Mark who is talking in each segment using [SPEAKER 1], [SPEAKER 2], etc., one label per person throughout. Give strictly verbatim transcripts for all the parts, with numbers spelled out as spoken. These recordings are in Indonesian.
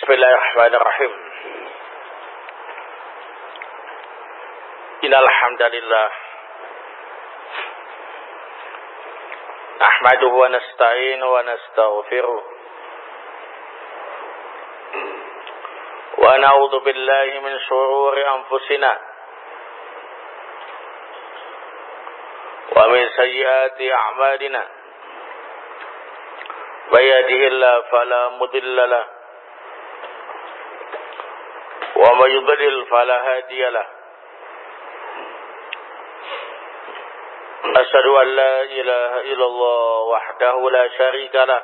[SPEAKER 1] Bismillahirrahmanirrahim. Innal hamdalillah nahmaduhu wa nasta'inuhu wa nastaghfiruh wa na'udzu billahi min shururi anfusina wa min sayyiati a'malina. May yahdihillahu fala mudilla lahu wa may yudlil fala hadiya lahu. Asyhadu an la ilaha illallah wahdahu la syarika lah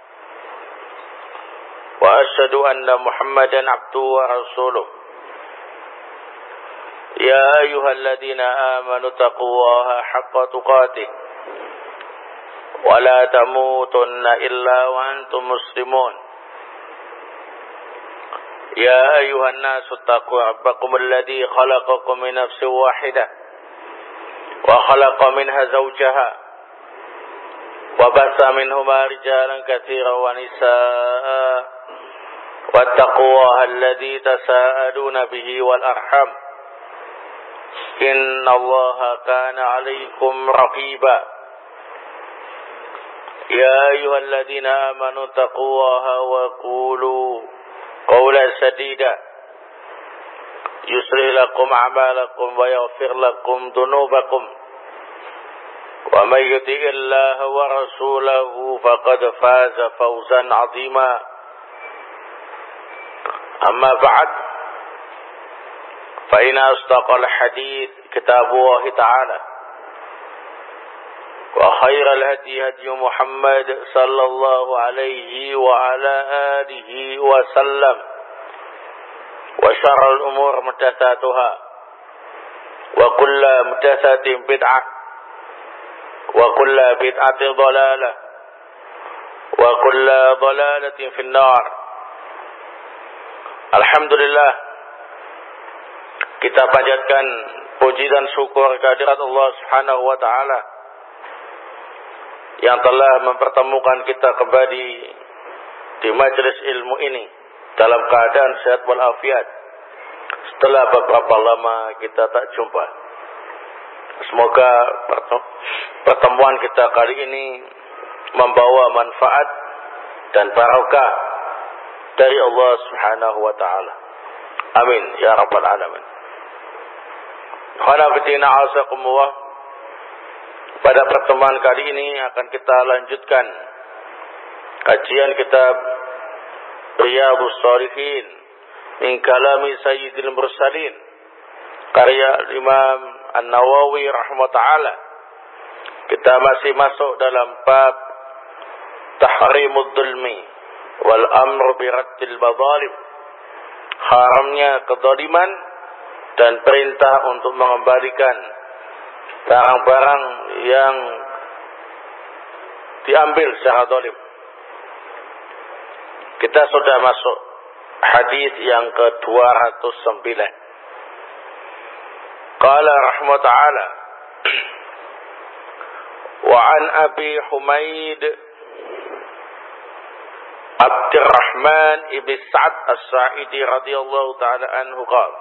[SPEAKER 1] wa asyhadu anna Muhammadan abduhu wa rasuluh. Ya ayyuhalladzina amanu taqullaha haqqa tuqatih wa la tamutunna illa wa antum muslimun. Ya ayyuhan nasu taqu rabbakum alladzi khalaqakum min nafsin wahidah wa khalaqa minha zawjaha wa bassa minhuma rijalan katsiran wa nisaa wattaqullaha alladzi tasaaluna bihi wal arham innallaha kana 'alaykum raqiba. Ya ayyuhalladzina amanu taqullaha wa qulu qawlan sadida yuslih lakum a'malakum wa yaghfir lakum dhunubakum wa may yuti'illaha wa rasulahu faqad faza fawzan 'azima. Amma ba'd, fa inna asdaqal hadits kitabullah ta'ala wa khairal hadi hadi Muhammad sallallahu alaihi wa ala alihi wa sallam wa syarrul umur muhdatsatuha wa kullu muhdatsatin bid'ah wa kullu bid'atin dhalalah wa kullu dhalalatin finnar. Alhamdulillah, kita panjatkan puji dan syukur kehadirat Allah Subhanahu wa taala yang telah mempertemukan kita kembali di majelis ilmu ini dalam keadaan sehat walafiat setelah beberapa lama kita tak jumpa. Semoga pertemuan kita kali ini membawa manfaat dan barakah dari Allah Subhanahu wa taala. Amin ya rabbal alamin. Khanafatina azakumullah. Pada pertemuan kali ini akan kita lanjutkan kajian kitab Riyadhus Shalihin min kalami Sayyidil Mursalin karya Imam An-Nawawi rahimahullah. Kita masih masuk dalam bab tahrimud dzulmi wal amru bi raddil madzalim, haramnya kezaliman dan perintah untuk mengembalikan barang-barang yang diambil secara zalim. Kita sudah masuk hadis yang ke dua ratus sembilan. Qala rahmata'ala wa an Abi Humaid Abdurrahman ibn Sa'ad As-Sa'idi radhiyallahu ta'ala anhu qala,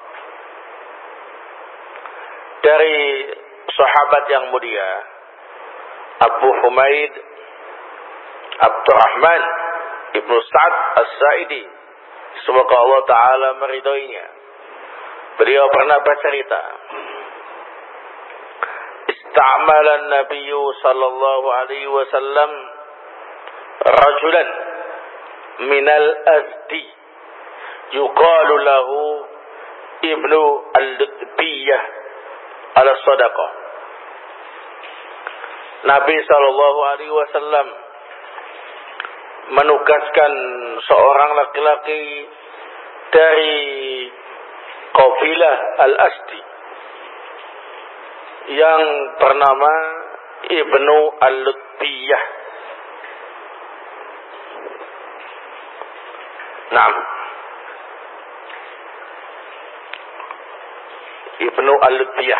[SPEAKER 1] dari sahabat yang mulia Abu Humaid Abdurrahman ibn Sa'ad As-Sa'idi, semoga Allah Ta'ala meridhoinya, beliau pernah bercerita, Ista'mala an-Nabiy sallallahu alaihi wasallam rajulan minal Azdi yuqalu lahu Ibnu Al-Lutbiyah ala sadaqah. Nabi sallallahu alaihi wasallam menugaskan seorang laki-laki dari kabilah Al-Asdi yang bernama Ibnu Al-Lutbiyah. Naam. Ibnu Al-Lutbiyah.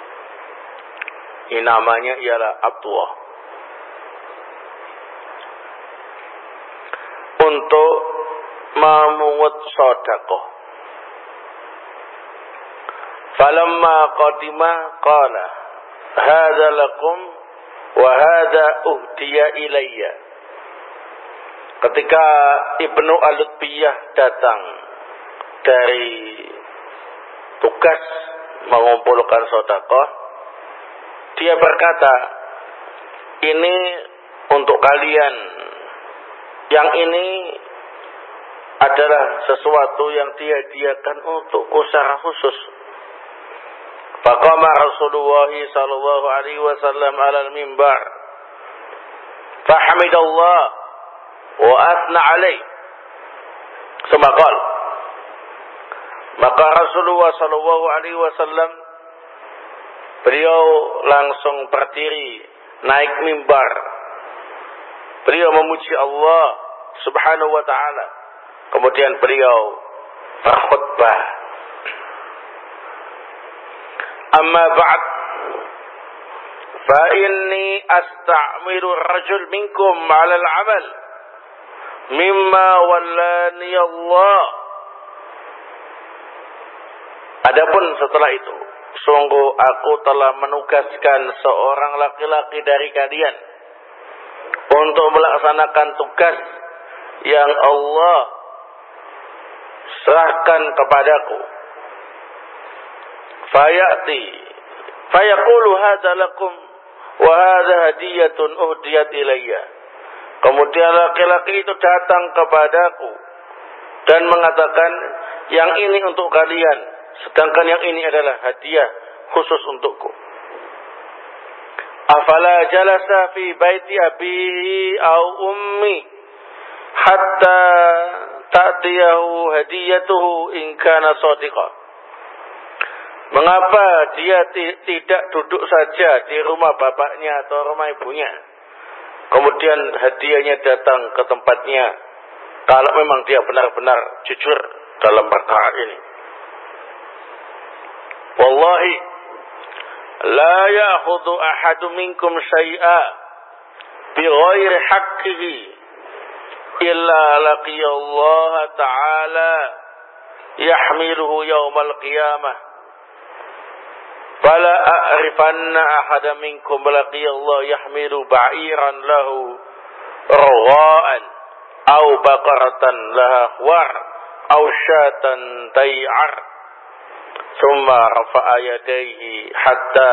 [SPEAKER 1] Ini namanya ialah Abdullah. Untuk memungut sedekah. Falamma qadima qala hadza lakum wa hadza uhdiya ilayya. Ketika Ibnu Al-Lutbiyah datang dari tugas mengumpulkan sedekah, dia berkata, ini untuk kalian, yang ini adalah sesuatu yang dihadiahkan untukku secara khusus. Faqama Rasulullah sallallahu alaihi wasallam 'ala al-mimbar fahamidallah wa athna alaih. Semakal. Maka Rasulullah sallallahu alaihi wasallam beliau langsung berdiri naik mimbar. Beliau memuji Allah Subhanahu wa taala. Kemudian beliau berkhutbah. Amma ba'd, fa inni asta'miru ar-rajul minkum 'ala al-'amal mimma wallani Allah. Adapun setelah itu, sungguh aku telah menugaskan seorang laki-laki dari kalian untuk melaksanakan tugas yang Allah serahkan kepadaku. Fayati fayaqulu hadza lakum wa hadza hadiyatun uhdiyat ilayya. Kemudian laki-laki itu datang kepadaku dan mengatakan, yang ini untuk kalian, sedangkan yang ini adalah hadiah khusus untukku. Afala jalasa fi baiti abihi au ummi hatta ta'tiyahu hadiyatuhu in kana shadiqan. Mengapa dia t- tidak duduk saja di rumah bapaknya atau rumah ibunya, kemudian hadiahnya datang ke tempatnya, kalau memang dia benar-benar jujur dalam perkara ini. Wallahi la ya'khudhu ahadun minkum syai'a bighairi haqqihi illa laqiyallaha ta'ala yahmiluhu yawmal qiyamah. Fala a'rifanna ahadan minkum laqiyallahu yahmilu ba'iran lahu rawa'an aw baqaratan laha khwar aw syatan tay'ar. Thumma rafa'a yadayhi hatta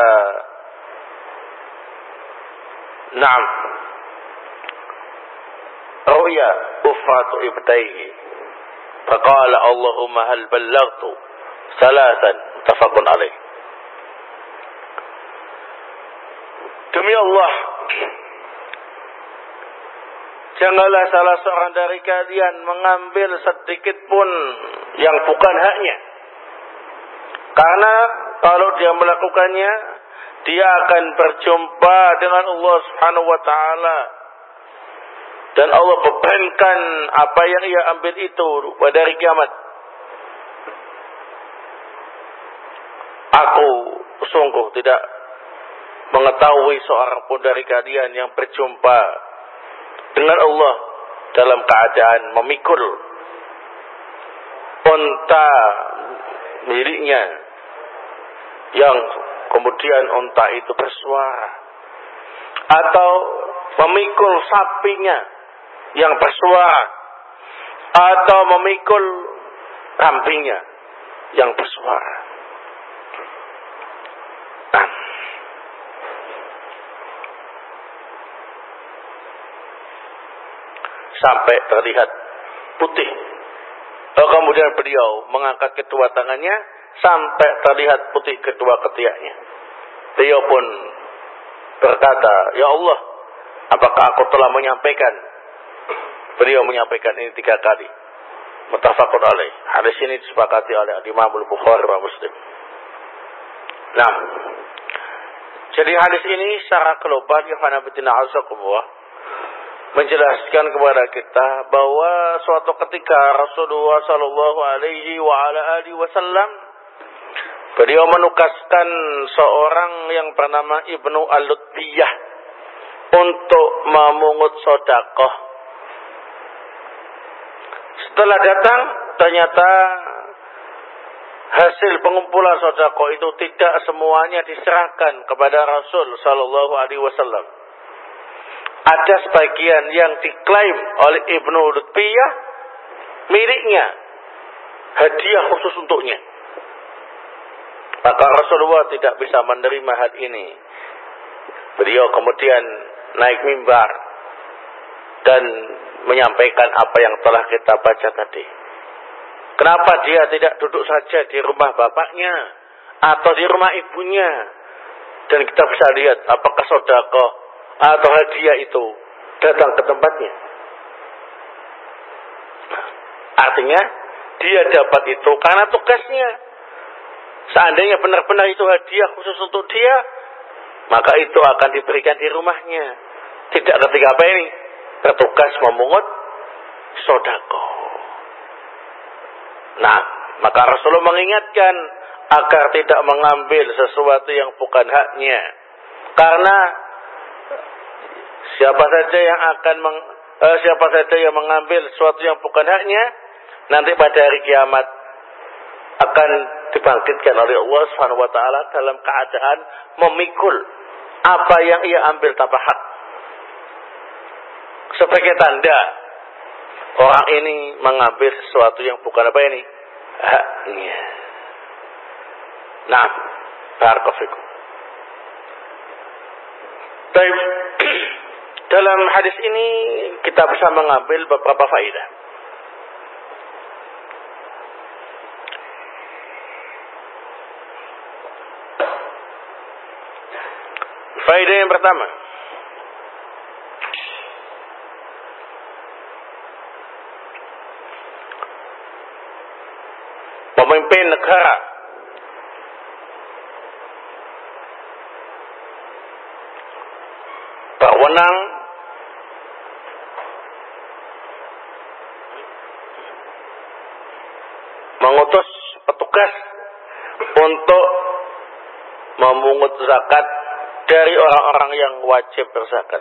[SPEAKER 1] na'am ru'ya ufratu ibtayhi. Faqala Allahumma hal ballaghtu salasan tafaqun alaih. Demi Allah, janganlah salah seorang dari kalian mengambil sedikit pun yang bukan haknya. Karena kalau dia melakukannya, dia akan berjumpa dengan Allah Subhanahu wa taala. Dan Allah bebankan apa yang ia ambil itu pada hari kiamat. Aku sungguh tidak mengetahui seorang pun dari kalian yang berjumpa dengan Allah dalam keadaan memikul unta miliknya, yang kemudian unta itu bersuara, atau memikul sapinya yang bersuara, atau memikul kambingnya yang bersuara. Nah, sampai terlihat putih. Lalu kemudian beliau mengangkat kedua tangannya sampai terlihat putih kedua ketiaknya. Beliau pun berkata, ya Allah, apakah aku telah menyampaikan? Beliau menyampaikan ini tiga kali. Muttafaqun alaih. Hadis ini disepakati oleh Imam Al-Bukhari dan Muslim. Nah, jadi hadis ini secara global, ikhwan fillah azakumullah, menjelaskan kepada kita bahwa suatu ketika Rasulullah sallallahu alaihi wa ala alihi wasallam beliau menugaskan seorang yang bernama Ibnu Al-Lutbiyah untuk memungut sedekah. Setelah datang, ternyata hasil pengumpulan sedekah itu tidak semuanya diserahkan kepada Rasul sallallahu alaihi wasallam. Ada sebagian yang diklaim oleh Ibnu Lutbiyah miliknya, hadiah khusus untuknya. Maka Rasulullah tidak bisa menerima hal ini. Beliau kemudian naik mimbar dan menyampaikan apa yang telah kita baca tadi. Kenapa dia tidak duduk saja di rumah bapaknya atau di rumah ibunya, dan kita bisa lihat apakah sedekah atau hadiah itu datang ke tempatnya. Artinya dia dapat itu karena tugasnya. Seandainya benar-benar itu hadiah khusus untuk dia, maka itu akan diberikan di rumahnya. Tidak ketika apa ini bertugas memungut sedekah. Nah, maka Rasulullah mengingatkan agar tidak mengambil sesuatu yang bukan haknya. Karena siapa saja yang akan meng, eh, siapa saja yang mengambil sesuatu yang bukan haknya, nanti pada hari kiamat akan dibangkitkan oleh Allah Subhanahu wa taala dalam keadaan memikul apa yang ia ambil tanpa hak. Sebagai tanda orang ini mengambil sesuatu yang bukan apa ini haknya. Nah, barakallahu fikum. Baik, dalam hadis ini kita bisa mengambil beberapa faedah. Faedah yang pertama, pemimpin negara berwenang mengutus petugas untuk memungut zakat dari orang-orang yang wajib berzakat.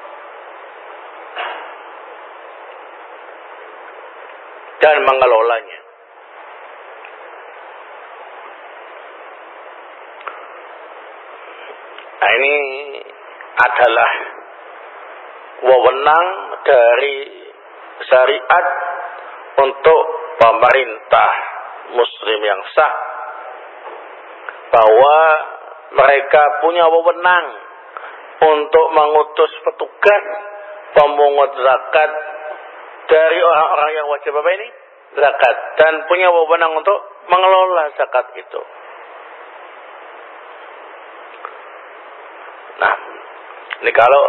[SPEAKER 1] Dan mengelolanya. Nah, ini adalah wewenang dari syariat untuk pemerintah muslim yang sah, bahwa mereka punya wewenang untuk mengutus petugas pemungut zakat dari orang-orang yang wajib apa ini? Zakat. Dan punya wewenang untuk mengelola zakat itu. Nah, ini kalau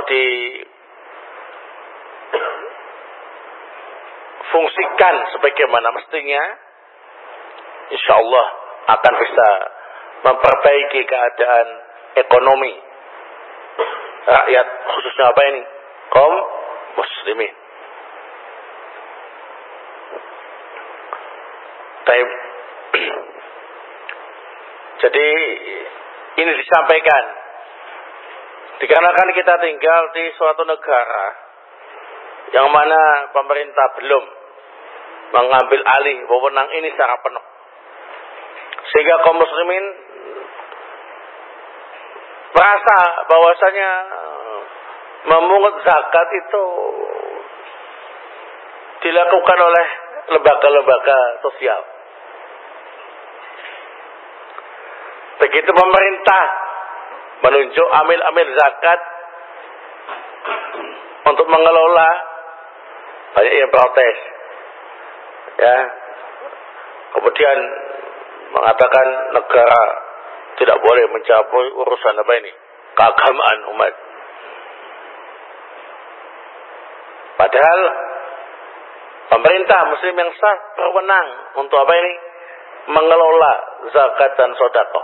[SPEAKER 1] difungsikan sebagaimana mestinya, insya Allah akan bisa memperbaiki keadaan ekonomi rakyat, khususnya apa ini? Kaum muslimin. Baik. Jadi ini disampaikan dikarenakan kita tinggal di suatu negara yang mana pemerintah belum mengambil alih wewenang ini secara penuh, sehingga kaum muslimin merasa bahwasanya memungut zakat itu dilakukan oleh lembaga-lembaga sosial. Begitu pemerintah menunjuk amil-amil zakat untuk mengelola, banyak yang protes, ya. Kemudian mengatakan negara tidak boleh mencampur urusan apa ini, keagamaan umat. Padahal pemerintah muslim yang sah berwenang untuk apa ini, mengelola zakat dan sedekah.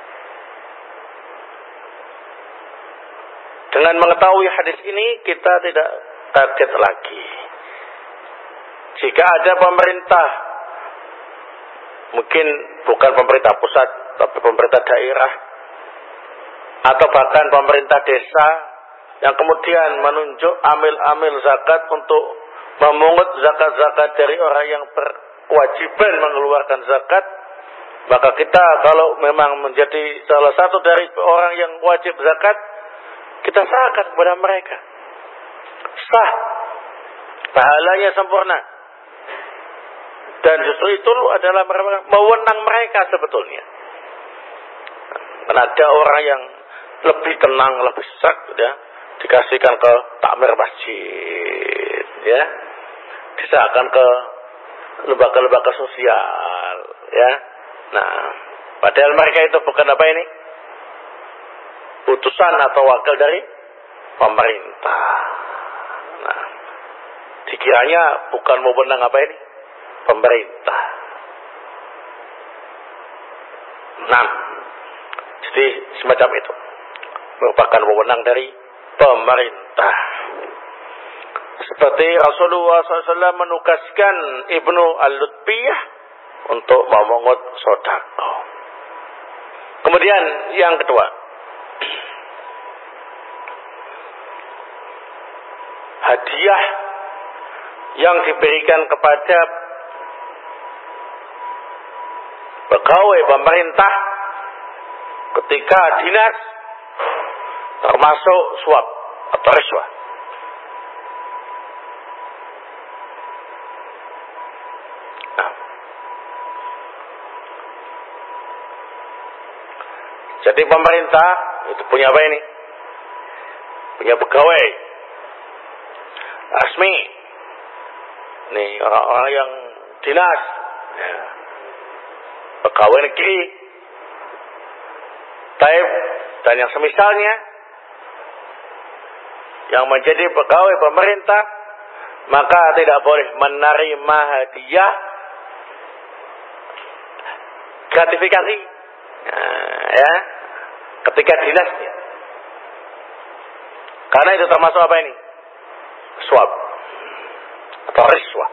[SPEAKER 1] Dengan mengetahui hadis ini, kita tidak kaget lagi jika ada pemerintah, mungkin bukan pemerintah pusat tapi pemerintah daerah atau bahkan pemerintah desa, yang kemudian menunjuk amil-amil zakat untuk memungut zakat-zakat dari orang yang berkewajiban mengeluarkan zakat, maka kita kalau memang menjadi salah satu dari orang yang wajib zakat, kita sahkan kepada mereka. Sah, pahalanya sempurna. Dan justru itu adalah mewenang mereka sebetulnya. Karena ada orang yang lebih tenang, lebih serak, ya, dikasihkan ke takmir masjid, ya, disahkan ke lembaga-lembaga sosial, ya. Nah, padahal mereka itu bukan apa ini? Utusan atau wakil dari pemerintah. Nah, dikiranya bukan wewenang apa ini? Pemerintah. Nah, jadi semacam itu merupakan wewenang dari pemerintah. Seperti Rasulullah shallallahu alaihi wasallam menugaskan Ibnu Al-Lutbiyah untuk memungut sedekah. Kemudian yang kedua, hadiah yang diberikan kepada pegawai pemerintah ketika dinas termasuk suap atau riswah. Nah, jadi pemerintah itu punya apa ini? Punya pegawai resmi. Nih orang-orang yang dinas, ya, pegawai negeri, taib dan yang semisalnya yang menjadi pegawai pemerintah, maka tidak boleh menerima hadiah gratifikasi, nah, ya, ketika dinasnya, karena itu termasuk apa ini? Suap atau riswah.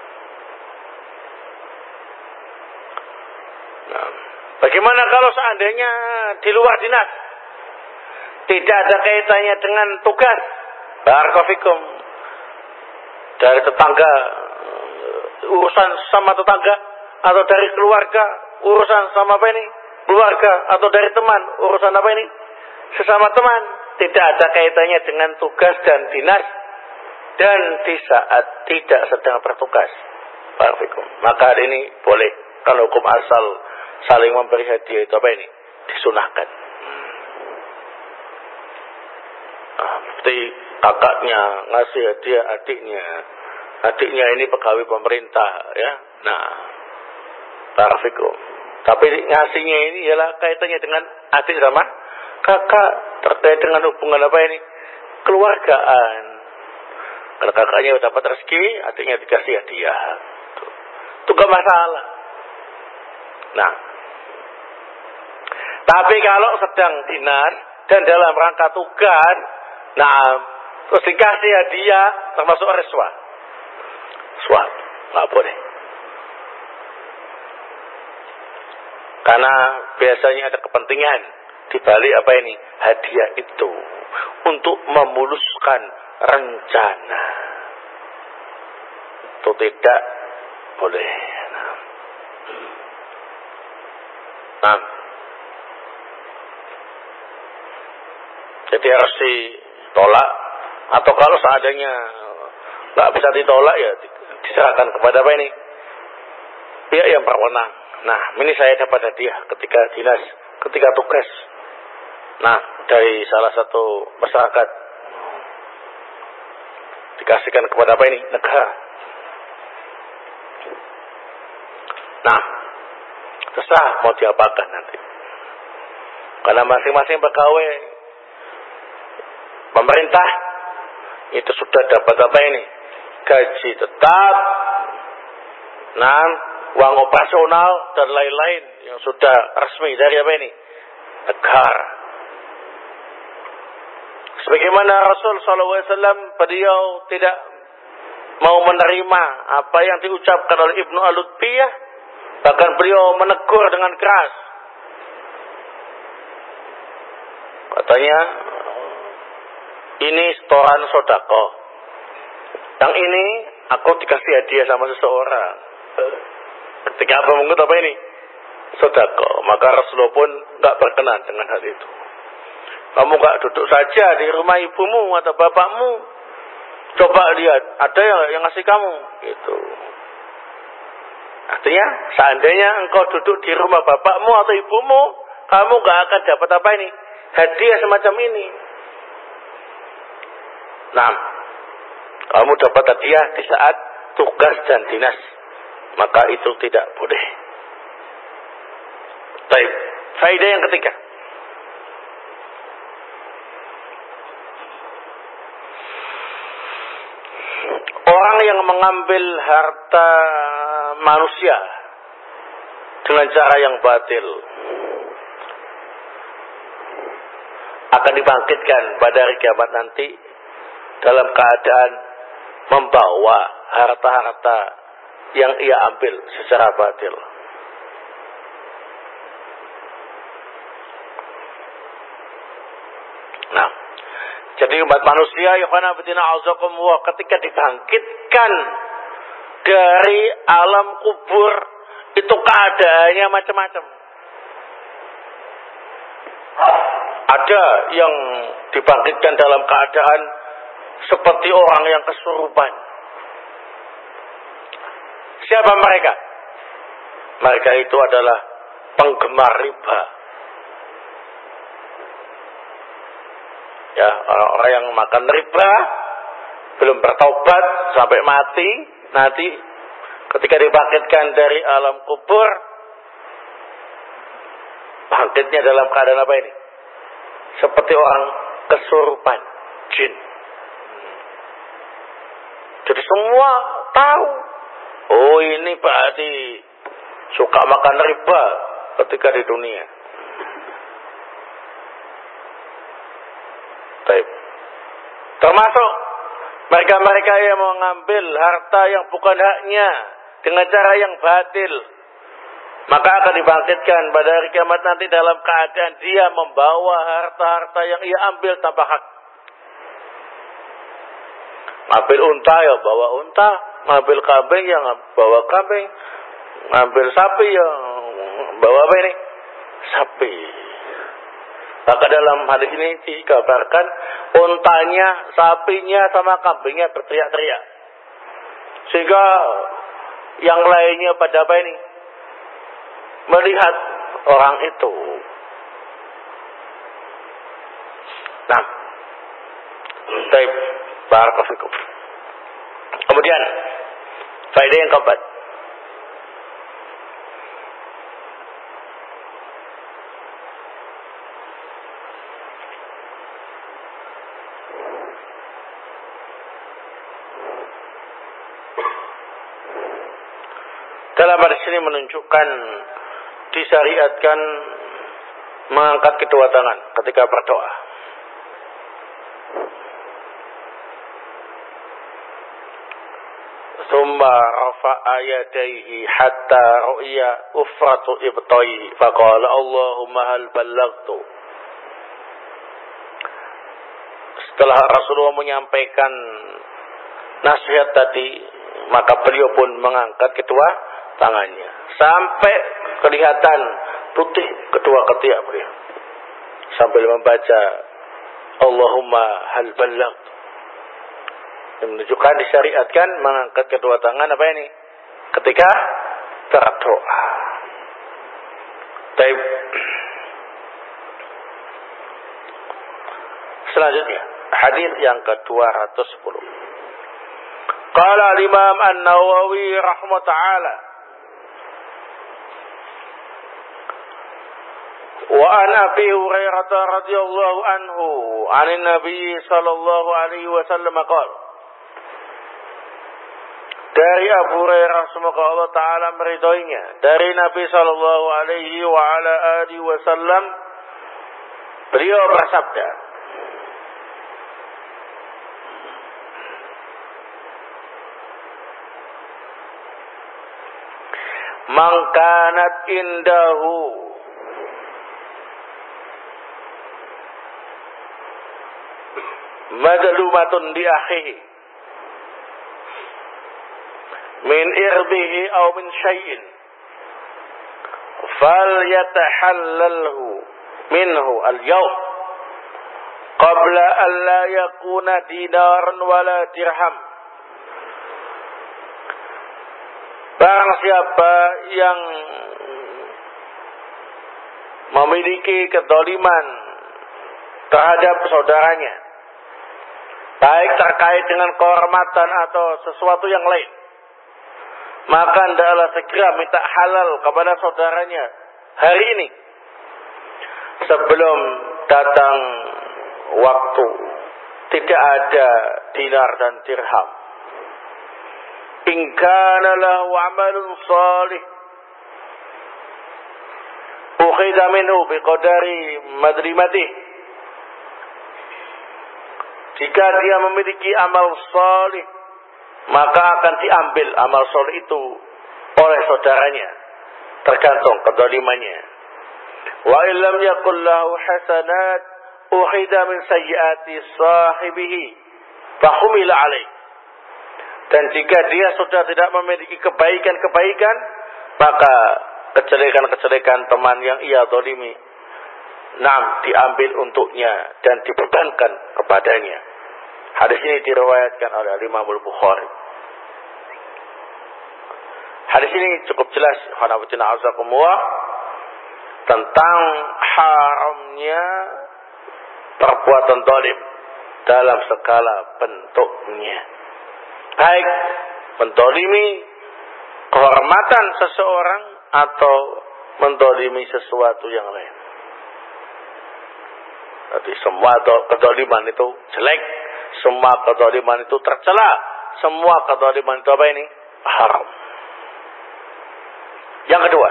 [SPEAKER 1] Nah, bagaimana kalau seandainya di luar dinas tidak ada kaitannya dengan tugas, barakallahu dari tetangga, urusan sama tetangga, atau dari keluarga, urusan sama apa ini? Keluarga, atau dari teman, urusan apa ini? Sesama teman, tidak ada kaitannya dengan tugas dan dinas, dan di saat tidak sedang bertugas, barakallahu, maka hari ini boleh. Kalau hukum asal saling memberi hadiah itu apa ini? Disunahkan. Nah, seperti kakaknya ngasih hadiah adiknya, adiknya ini pegawai pemerintah, ya. Nah, barakallahu. Tapi ngasihnya ini ialah kaitannya dengan adik sama kakak, terkait dengan hubungan apa ini? Keluargaan. Kalau kakaknya dapat rezeki, adiknya dikasih hadiah. Itu gak masalah. Nah, tapi kalau sedang dinas dan dalam rangka tugas, nah, terus dikasih hadiah, termasuk riswah. Riswah, nggak boleh. Karena biasanya ada kepentingan di balik apa ini? Hadiah itu untuk memuluskan rencana. Itu tidak boleh. Nah, jadi harus ditolak, atau kalau seadanya nggak bisa ditolak ya diserahkan kepada apa ini? Pihak yang berwenang. Nah, ini saya dapat hadiah ketika dinas, ketika tugas. Nah, dari salah satu masyarakat, dikasihkan kepada apa ini? Negara. Nah, terserah mau diapakan nanti. Karena masing-masing pegawai pemerintah itu sudah dapat apa ini? Gaji tetap, nah, uang operasional dan lain-lain yang sudah resmi dari apa ini? Negara. Sebagaimana Rasul sallallahu alaihi wasallam, beliau tidak mau menerima apa yang diucapkan oleh Ibnu Al-Lutbiyah, bahkan beliau menegur dengan keras. Katanya, ini setoran sodako. Yang ini aku dikasih hadiah sama seseorang. Ketika Abah Mungut apa ini? Sedekah. Maka Rasulullah pun nggak berkenan dengan hal itu. Kamu nggak duduk saja di rumah ibumu atau bapakmu. Coba lihat, ada yang yang ngasih kamu, gitu. Artinya, seandainya engkau duduk di rumah bapakmu atau ibumu, kamu nggak akan dapat apa ini? Hadiah semacam ini. Nah, kamu dapat hadiah di saat tugas dan dinas, maka itu tidak boleh. Baik, faedah yang ketiga. Orang yang mengambil harta manusia dengan cara yang batil akan dibangkitkan pada hari kiamat nanti dalam keadaan membawa harta-harta yang ia ambil secara batil. Nah, jadi umat manusia yakhwana bidina azakumullah ketika dibangkitkan dari alam kubur itu keadaannya macam-macam. Ada yang dibangkitkan dalam keadaan seperti orang yang kesurupan. Siapa mereka? Mereka itu adalah penggemar riba. Ya, orang-orang yang makan riba belum bertaubat sampai mati, nanti ketika dibangkitkan dari alam kubur, bangkitnya dalam keadaan apa ini? Seperti orang kesurupan, jin. Jadi semua tahu, oh ini berarti suka makan riba ketika di dunia. Baik. Termasuk mereka-mereka yang mengambil harta yang bukan haknya dengan cara yang batil, maka akan dibangkitkan pada hari kiamat nanti dalam keadaan dia membawa harta-harta yang ia ambil tanpa hak. Ngambil unta ya bawa unta, ngambil kambing ya bawa kambing, ngambil sapi ya bawa apa ini? Sapi. Maka dalam hadis ini dikabarkan untanya, sapinya sama kambingnya berteriak-teriak. Sehingga yang lainnya pada apa ini? Melihat orang itu. Nah, baik, barakallahu fikum. Kemudian faedah yang keempat. Dalam hadis ini menunjukkan disyariatkan mengangkat kedua tangan ketika berdoa. Tsumma rafa'a yadayhi hatta ru'ya ufratu ibtayhi faqala Allahumma hal ballaghtu. Setelah Rasulullah menyampaikan nasihat tadi, maka beliau pun mengangkat kedua tangannya sampai kelihatan putih kedua ketiak beliau sambil membaca Allahumma hal balagh. Yang menunjukkan disyariatkan mengangkat kedua tangan apa ini? Ketika berdoa. Baik. Selanjutnya hadis yang ke dua ratus sepuluh. Qala al-Imam An-Nawawi rahimahullah ta'ala wa an Abi Hurairah radhiyallahu anhu 'anil Nabi sallallahu alaihi wasallam qala. Dari Abu Hurairah semoga Allah taala meridhoinya, dari Nabi sallallahu alaihi wa ala alihi wasallam beliau bersabda, man kanat indahu madlumatun di akhihi min irdihi aw min syai'in falyatahallalhu minhu al-yawm qabla an la yakuna dinaran wala dirham. Barang siapa yang memiliki kezaliman terhadap saudaranya, baik terkait dengan kehormatan atau sesuatu yang lain, maka hendaklah segera minta halal kepada saudaranya hari ini sebelum datang waktu tidak ada dinar dan dirham. In kana lahu amalun salih ukhidha minhu biqadari madrimatih. Jika dia memiliki amal salih, maka akan diambil amal salih itu oleh saudaranya, tergantung kezalimannya. Wa illam yakul lahu hasanat ukhidha min sayyiati sahibihi fahumila alaih. Dan jika dia sudah tidak memiliki kebaikan-kebaikan, maka kejelekan-kejelekan teman yang ia zalimi, nam, diambil untuknya dan dibebankan kepadanya. Hadis ini diriwayatkan oleh Imam Al-Bukhari. Hadis ini cukup jelas tentang haramnya perbuatan zalim dalam segala bentuknya. Baik menzalimi kehormatan seseorang atau menzalimi sesuatu yang lain. Jadi semua kezaliman itu jelek, semua kezaliman itu tercela, semua kezaliman itu apa ini? Haram. Yang kedua,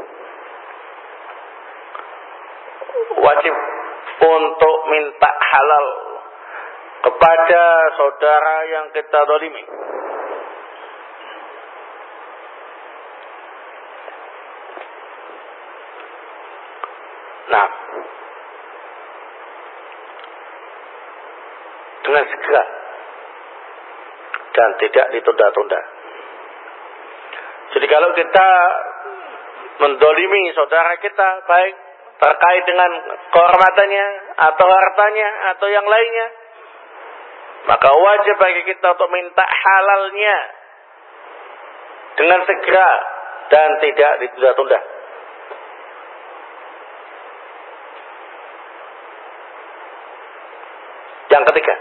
[SPEAKER 1] wajib untuk minta halal kepada saudara yang kita zalimi. Nah, dengan segera dan tidak ditunda-tunda. Jadi kalau kita menzalimi saudara kita, baik terkait dengan kehormatannya atau hartanya atau yang lainnya, maka wajib bagi kita untuk minta halalnya dengan segera dan tidak ditunda-tunda. Yang ketiga,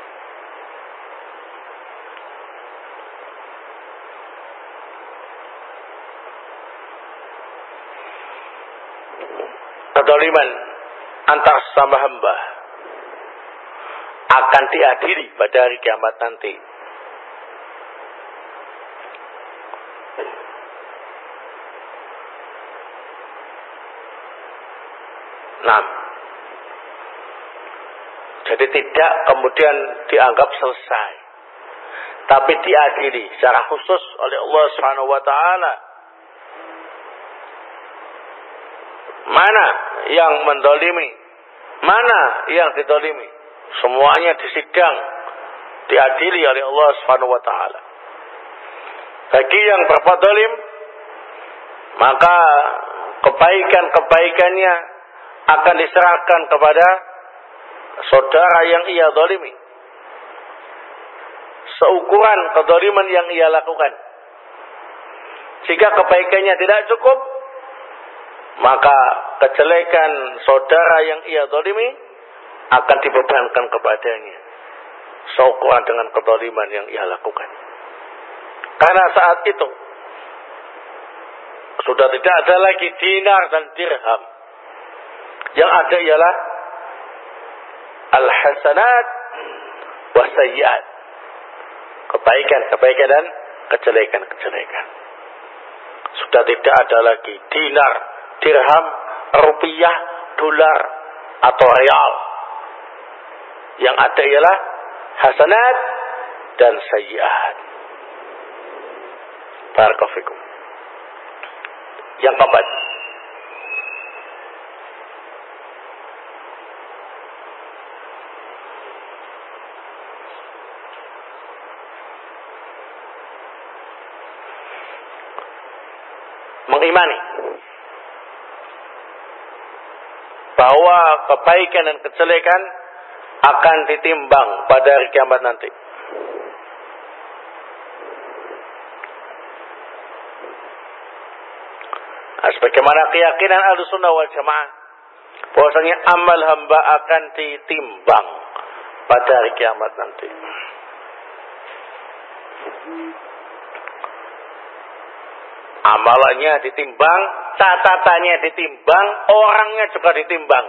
[SPEAKER 1] kezaliman antar sesama hamba akan diadili pada hari kiamat nanti. Nah, jadi tidak kemudian dianggap selesai, tapi diadili secara khusus oleh Allah Subhanahu wa taala. Mana yang menzalimi, mana yang dizalimi, semuanya disidang, diadili oleh Allah Subhanahu wa taala. Bagi yang berbuat zalim, maka kebaikan-kebaikannya akan diserahkan kepada saudara yang ia zalimi, seukuran kezaliman yang ia lakukan. Jika kebaikannya tidak cukup, maka kejelekan saudara yang ia zalimi akan dibebankan kepadanya, seukuran dengan kezaliman yang ia lakukan. Karena saat itu sudah tidak ada lagi dinar dan dirham. Yang ada ialah al-hasanat wa sayyiat, kebaikan-kebaikan dan kejelekan-kejelekan. Sudah tidak ada lagi dinar, dirham, rupiah, dolar atau real. Yang ada ialah hasanat dan sayyiat. Barakallahu fikum. Yang keempat, mengimani bahwa kebaikan dan kejelekan akan ditimbang pada hari kiamat nanti. Nah, sebagaimana keyakinan Ahlussunnah wal Jamaah bahwasanya amal hamba akan ditimbang pada hari kiamat nanti. Amalannya ditimbang, catatannya ditimbang, orangnya juga ditimbang.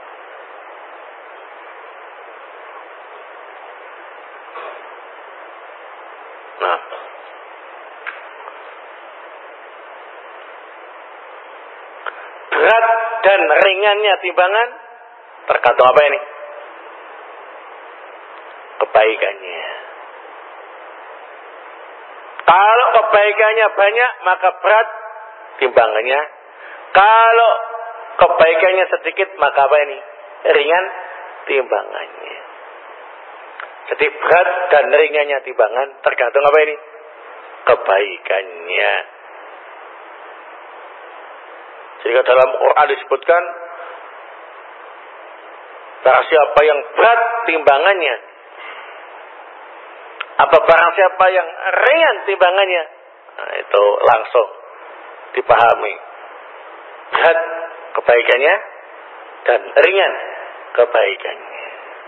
[SPEAKER 1] Nah, berat dan ringannya timbangan tergantung apa ini? Kebaikannya. Kalau kebaikannya banyak, maka berat timbangannya. Kalau kebaikannya sedikit, maka apa ini? Ringan timbangannya. Jadi berat dan ringannya timbangan tergantung apa ini? Kebaikannya. Jika dalam Quran disebutkan, barang siapa yang berat timbangannya, apa barang siapa yang ringan timbangannya, nah, itu langsung dipahami. Berat kebaikannya dan ringan kebaikannya.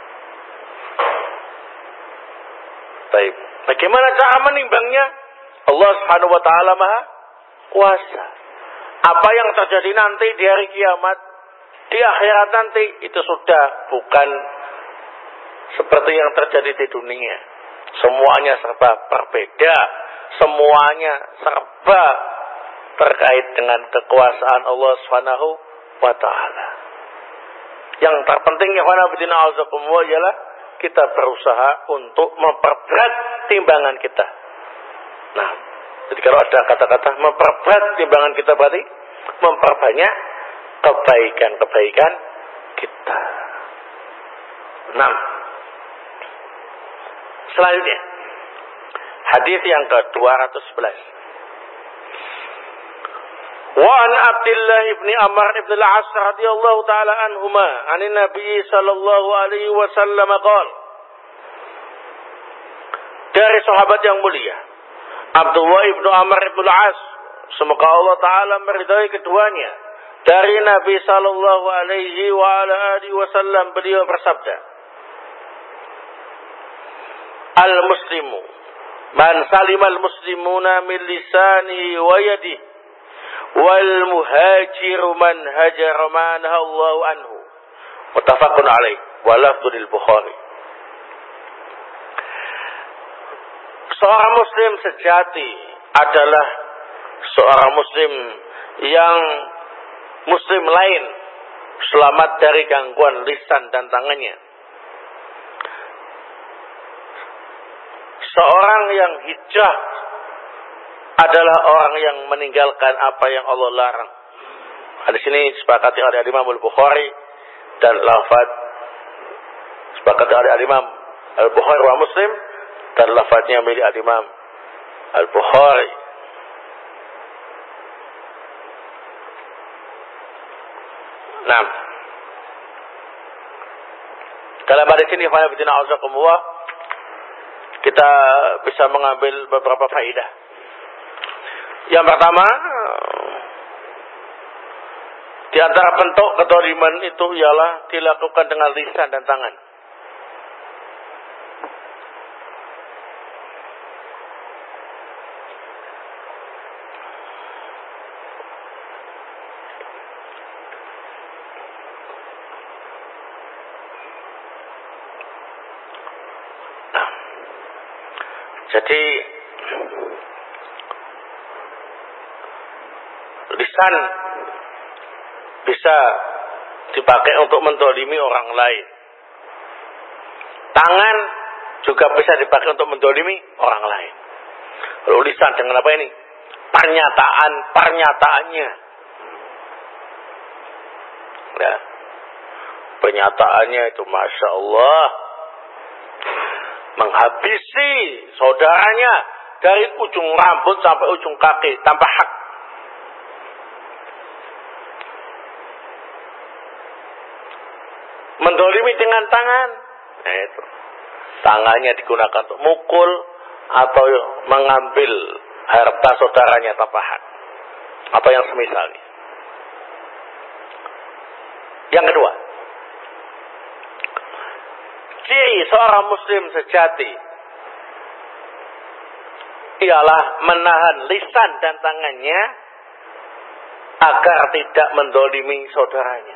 [SPEAKER 1] Baik. Bagaimana cara menimbangnya? Allah Subhanahu wa taala Maha Kuasa. Apa yang terjadi nanti di hari kiamat, di akhirat nanti, itu sudah bukan seperti yang terjadi di dunia. Semuanya serba berbeda, semuanya serba terkait dengan kekuasaan Allah Subhanahu wa taala. Yang terpenting ialah kita berusaha untuk memperberat timbangan kita. Nah, jadi kalau ada kata-kata memperberat timbangan kita, berarti memperbanyak kebaikan-kebaikan kita. Nah, selanjutnya hadis yang ke dua ratus sebelas. Wa an Abdullah ibn Amr ibn al-As radhiyallahu taala anhuma, anin Nabi sallallahu alaihi wasallam qala. Dari sahabat yang mulia Abdullah ibn Amr ibn al-As, semoga Allah taala meridai keduanya, dari Nabi sallallahu alaihi wa ala alihi wasallam, beliau bersabda, Al-muslimu man salimal muslimuna min lisanihi wa yadihi, wal muhajiru man hajara ma nahallahu anhu. Muttafaqun alaih wa lafdzul Bukhari. Seorang muslim sejati adalah seorang muslim yang muslim lain selamat dari gangguan lisan dan tangannya. Seorang yang hijrah adalah orang yang meninggalkan apa yang Allah larang. Hadis ini disepakati oleh Imam Al-Bukhari dan lafaz disepakati oleh Imam Al-Bukhari wa Muslim, dan lafaznya milik Imam Al-Bukhari. Nah, dalam hadis ini kita bisa mengambil beberapa faedah. Yang pertama, di antara bentuk kedzaliman itu ialah dilakukan dengan lisan dan tangan. Nah, jadi lisan bisa dipakai untuk mendolimi orang lain. Tangan juga bisa dipakai untuk mendolimi orang lain. Lalu lisan dengan apa ini? Pernyataan-pernyataannya. Nah, pernyataannya itu Masya Allah, menghabisi saudaranya dari ujung rambut sampai ujung kaki tanpa hak. Mendolimi dengan tangan. Nah itu. Tangannya digunakan untuk mukul atau mengambil harta saudaranya tanpa hak. Atau yang semisalnya. Yang kedua. Ciri seorang muslim sejati ialah menahan lisan dan tangannya agar tidak mendolimi saudaranya.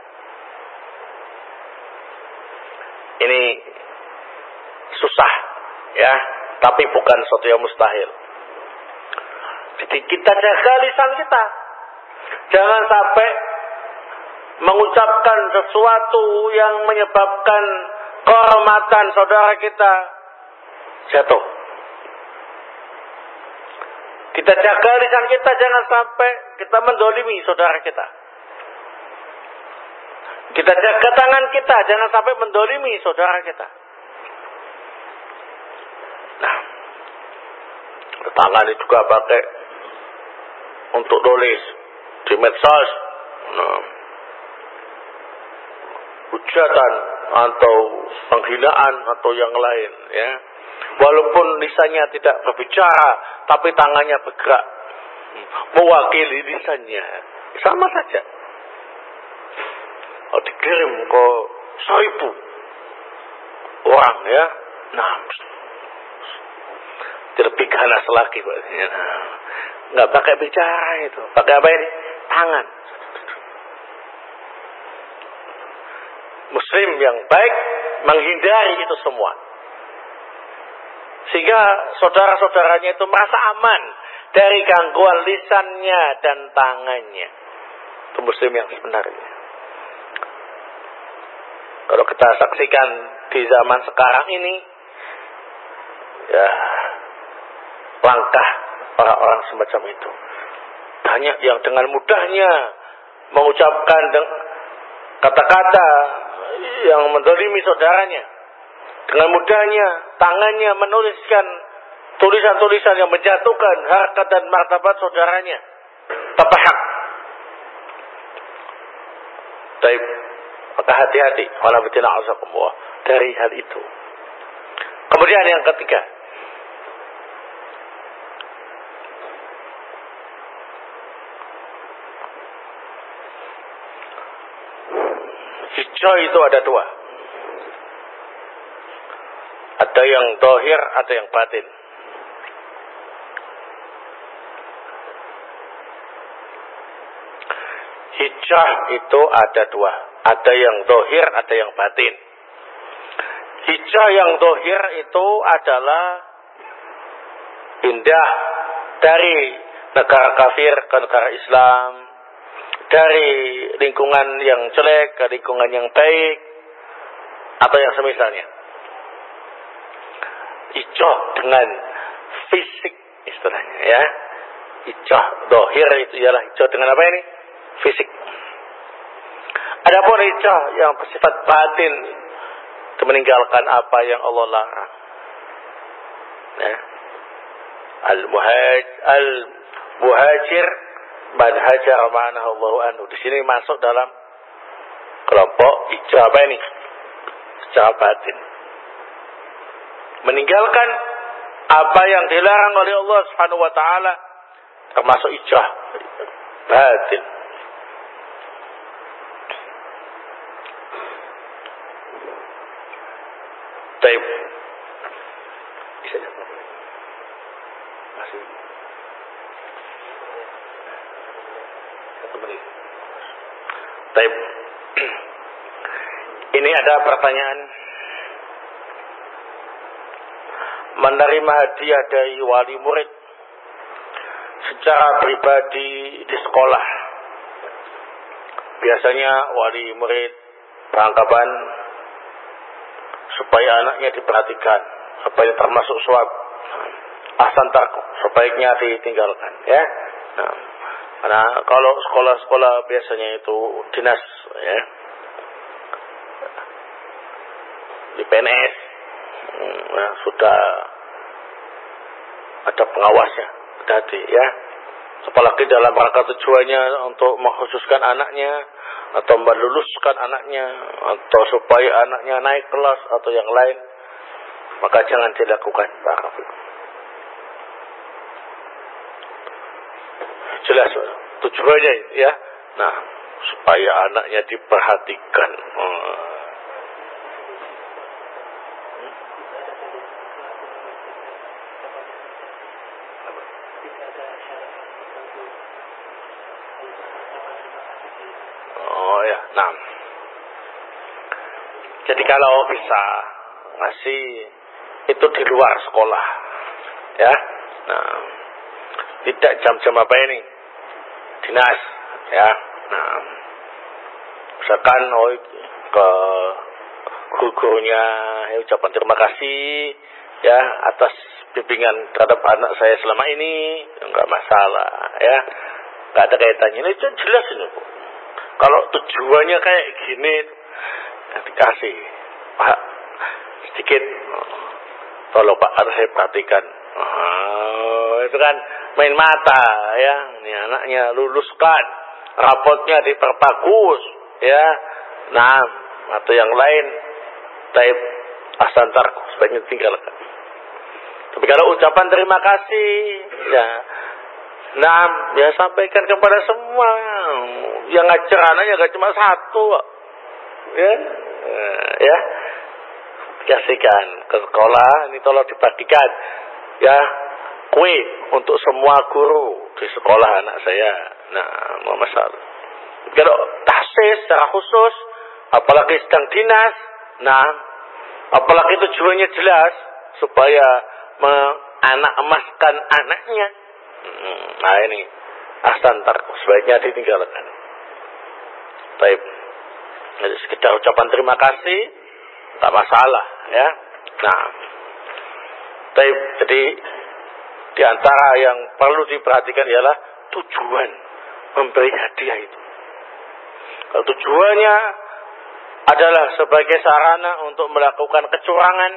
[SPEAKER 1] Ini susah, ya, tapi bukan sesuatu yang mustahil. Jadi kita jaga lisan kita, jangan sampai mengucapkan sesuatu yang menyebabkan kehormatan saudara kita jatuh. Kita jaga lisan kita, jangan sampai kita mendolimi saudara kita. Kita jaga tangan kita, jangan sampai mendolimi saudara kita. Nah, tangan ini juga pakai untuk nulis di medsos, nah, hujatan atau penghinaan atau yang lain, ya. Walaupun lisannya tidak berbicara, tapi tangannya bergerak mewakili lisannya, sama saja. Kalau dikirim ke seribu orang, ya, nah, lebih ganas lagi, nah, nggak pakai bicara itu, pakai apa ini? Tangan. Muslim yang baik menghindari itu semua, sehingga saudara-saudaranya itu merasa aman dari gangguan lisannya dan tangannya. Itu Muslim yang sebenarnya. Kalau kita saksikan di zaman sekarang ini, ya, langkah orang-orang semacam itu. Banyak yang dengan mudahnya mengucapkan kata-kata yang mendolimi saudaranya. Dengan mudahnya tangannya menuliskan tulisan-tulisan yang menjatuhkan harkat dan martabat saudaranya tanpa hak. Baik, maka hati-hati wala bitina azakumullah dari hal itu. Kemudian yang ketiga, hijrah itu ada dua. Ada yang zahir, ada yang batin. Hijrah itu ada dua. Ada yang zahir, ada yang batin. Hijrah yang zahir itu adalah pindah dari negara kafir ke negara Islam, dari lingkungan yang jelek ke lingkungan yang baik, atau yang semisalnya. Hijrah dengan fisik istilahnya, ya. Hijrah zahir itu ialah hijrah dengan apa ini? Fisik. Adapun hijrah yang bersifat batin, meninggalkan apa yang Allah larang. Ya. Al-muhaj al-muhajir man hajar ma'anahu Allahu anhu. Di sini masuk dalam kelompok hijrah apa ini? Secara batin. Meninggalkan apa yang dilarang oleh Allah Subhanahu wa taala, termasuk hijrah batin. Baik. Bisa jawab. Masih. Satu menit. Baik. Ini ada pertanyaan. Menerima hadiah dari wali murid secara pribadi di sekolah. Biasanya wali murid beranggapan supaya anaknya diperhatikan, apa yang termasuk suap, ahsan tarku, sebaiknya ditinggalkan, ya. Nah, karena kalau sekolah-sekolah biasanya itu dinas, ya, di P N S, nah, sudah ada pengawasnya, hati, ya. apalagi dalam rangka tujuannya untuk mengkhususkan anaknya atau meluluskan anaknya atau supaya anaknya naik kelas atau yang lain, maka jangan dilakukan. Jelas tujuannya ya. Nah, supaya anaknya diperhatikan. Hmm. Oh ya, nah. Jadi kalau bisa ngasih itu di luar sekolah, ya. Nah, tidak jam-jam apa ini, dinas, ya. Nah, misalkan oh, ke guru-gurunya ya, ucapan terima kasih ya atas bimbingan terhadap anak saya selama ini, enggak masalah, ya. Enggak ada kaitannya, ini jelas ini, Bu. Kalau tujuannya kayak gini, dikasih, Pak, sedikit, tolong Pak, harus saya perhatikan. Oh, itu kan main mata, ya. Ini anaknya luluskan, rapotnya diperbagus, ya. Nah, atau yang lain, type asantar, sebaiknya tinggalkan. Tapi kalau ucapan terima kasih, ya. Nah, ya sampaikan kepada semua. Yang ngajar anaknya gak cuma satu, ya, ya, kasihkan ke sekolah. Ini tolong dibagikan, ya, kue untuk semua guru di sekolah anak saya. Nah, mau masalah. Kalau tahsis secara khusus, apalagi sedang dinas, nah, apalagi tujuannya jelas supaya anak emaskan anaknya. Nah ini asantar, sebaiknya ditinggalkan. Baik, jadi sekedar ucapan terima kasih, tak masalah, ya. Nah, baik, jadi di antara yang perlu diperhatikan ialah tujuan memberi hadiah itu. Kalau tujuannya adalah sebagai sarana untuk melakukan kecurangan,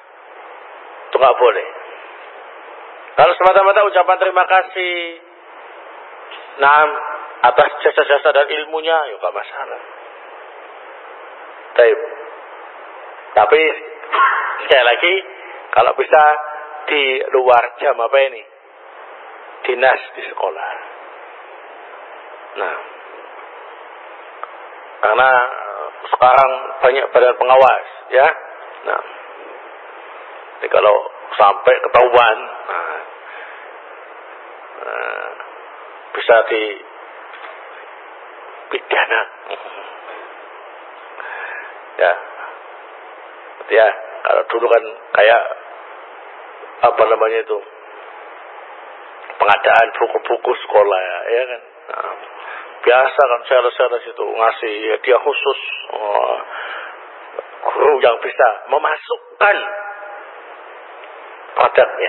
[SPEAKER 1] itu nggak boleh. Kalau semata-mata ucapan terima kasih, nah, atas jasa-jasa dan ilmunya, ya gak masalah. Tapi, tapi sekali lagi, kalau bisa di luar jam apa ini, dinas di sekolah. Nah, karena sekarang banyak badan pengawas, ya. Nah, jadi kalau sampai ketahuan, nah, nah, bisa dipidana, ya, ya. Kalau dulu kan kayak apa namanya itu, pengadaan buku-buku sekolah, ya, ya kan. Nah, biasa kan sales-sales itu ngasih hadiah khusus, oh, guru yang bisa memasukkan produknya.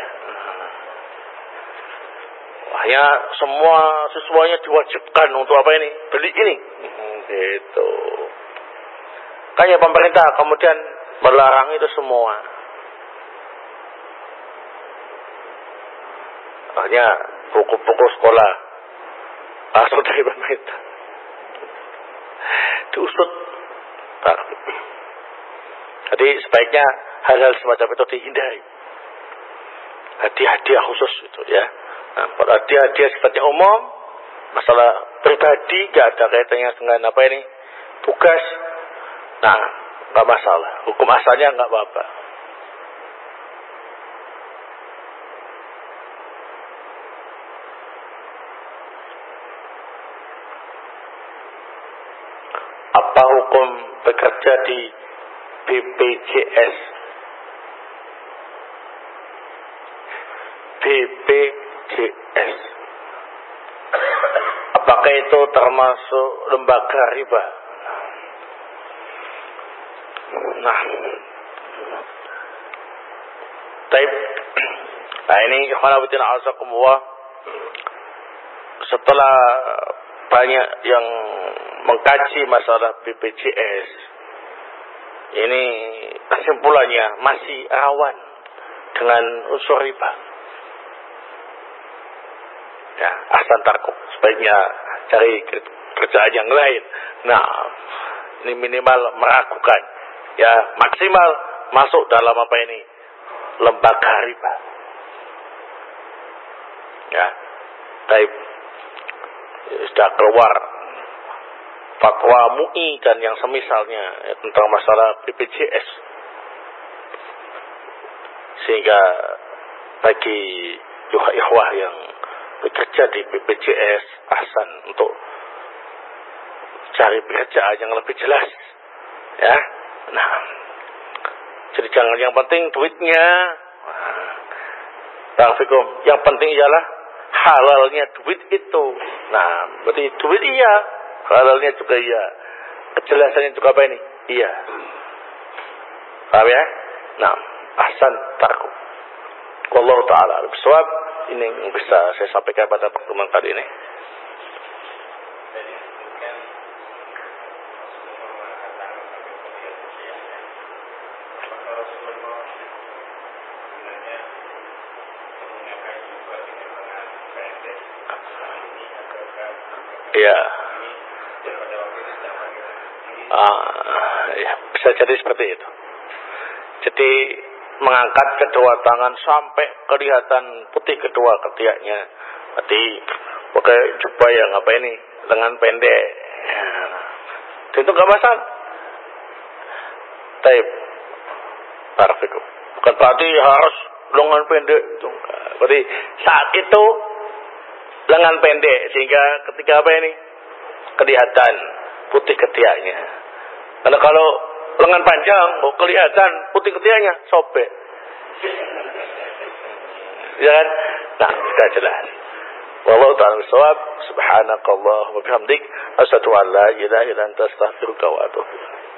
[SPEAKER 1] Hanya semua siswanya diwajibkan untuk apa ini? Beli ini. Gitu. Kayaknya pemerintah kemudian melarang itu semua. Hanya buku-buku sekolah asal dari pemerintah. Diusut. Jadi sebaiknya hal-hal semacam itu dihindari. Hadiah-hadiah khusus itu, ya. Nah, pada hadiah-hadiah sifatnya umum, masalah pribadi, gak ada kaitannya dengan apa ini, tugas. Nah, gak masalah. Hukum asalnya gak apa-apa. Apa hukum bekerja di B P J S? B P J S. Apakah itu termasuk lembaga riba? Nah, taib. Nah ini khawatirin azakumullah. Setelah banyak yang mengkaji masalah B P J S, ini kesimpulannya masih rawan dengan unsur riba. Ya, ahsan tarku. Sebaiknya cari kerjaan yang lain. Nah, ini minimal meragukan. Ya, maksimal masuk dalam apa ini? Lembaga riba. Ya. Baik. Sudah keluar fatwa M U I dan yang semisalnya ya, tentang masalah B P J S. Sehingga bagi ikhwah yang bekerja di B P J S, ahsan untuk cari pekerjaan yang lebih jelas. Ya. Nah, jadi jangan yang penting duitnya. Nah, yang penting ialah halalnya duit itu. Nah, berarti duit iya, halalnya juga iya. Kejelasannya juga apa ini? Iya. Paham ya? Nah, ahsan tarku. Wallahu ta'ala bisawab. Ini yang bisa saya sampaikan pada pertemuan kali ini. Ya. Ah, ya, bisa jadi seperti itu. Jadi mengangkat kedua tangan sampai kelihatan putih kedua ketiaknya. Berarti pakai jubah yang apa ini? Lengan pendek. Ya. Itu enggak masalah. Taib. Barakallahu. Bukan berarti harus lengan pendek itu. Berarti saat itu lengan pendek sehingga ketika apa ini? Kelihatan putih ketiaknya. Karena kalau lengan panjang, oh kelihatan putih ketiaknya, sobek. Ya kan? Nah, sudah jelas. Wallahu ta'ala bisawab. Subhanakallahumma bihamdik, asyhadu an la ilaha illa anta, astaghfiruka wa atubu ilaik.